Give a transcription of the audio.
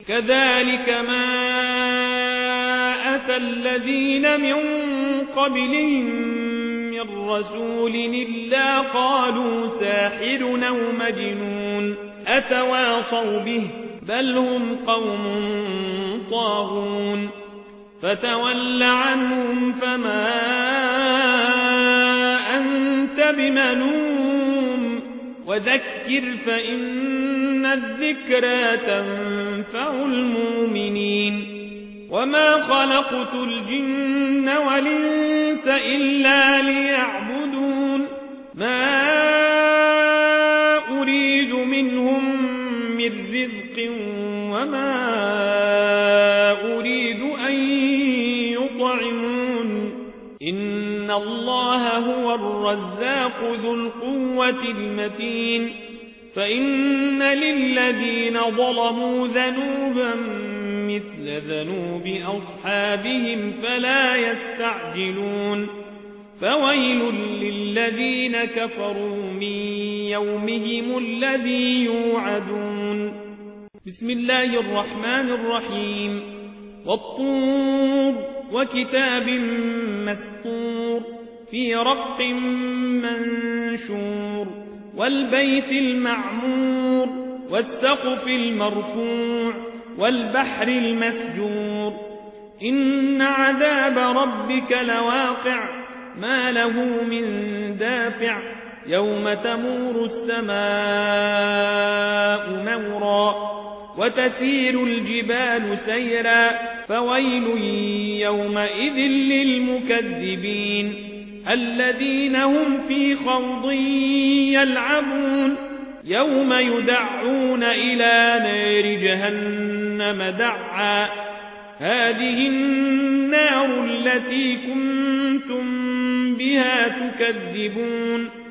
كذلك ما أتى الذين من قبلهم من رسول إلا قالوا ساحر أو مجنون أتواصوا به بل هم قوم طاغون فتول عنهم فما أنت بملوم وذكر فإن الذكرى تنفع المؤمنين وما خلقت الجن والإنس إلا ليعبدون ما أريد منهم من رزق وما أريد أن يطعمون إن الله هو الرزاق ذو القوة المتين فإن للذين ظلموا ذنوبا مثل ذنوب أصحابهم فلا يستعجلون فويل للذين كفروا من يومهم الذي يوعدون بسم الله الرحمن الرحيم والطور وكتاب مسطور في رق منشور والبيت المعمور والسقف المرفوع والبحر المسجور إن عذاب ربك لواقع ما له من دافع يوم تمور السماء مورا وتسير الجبال سيرا فويل يومئذ للمكذبين الذين هم في خوض يلعبون يوم يدعون إلى نار جهنم دعا هذه النار التي كنتم بها تكذبون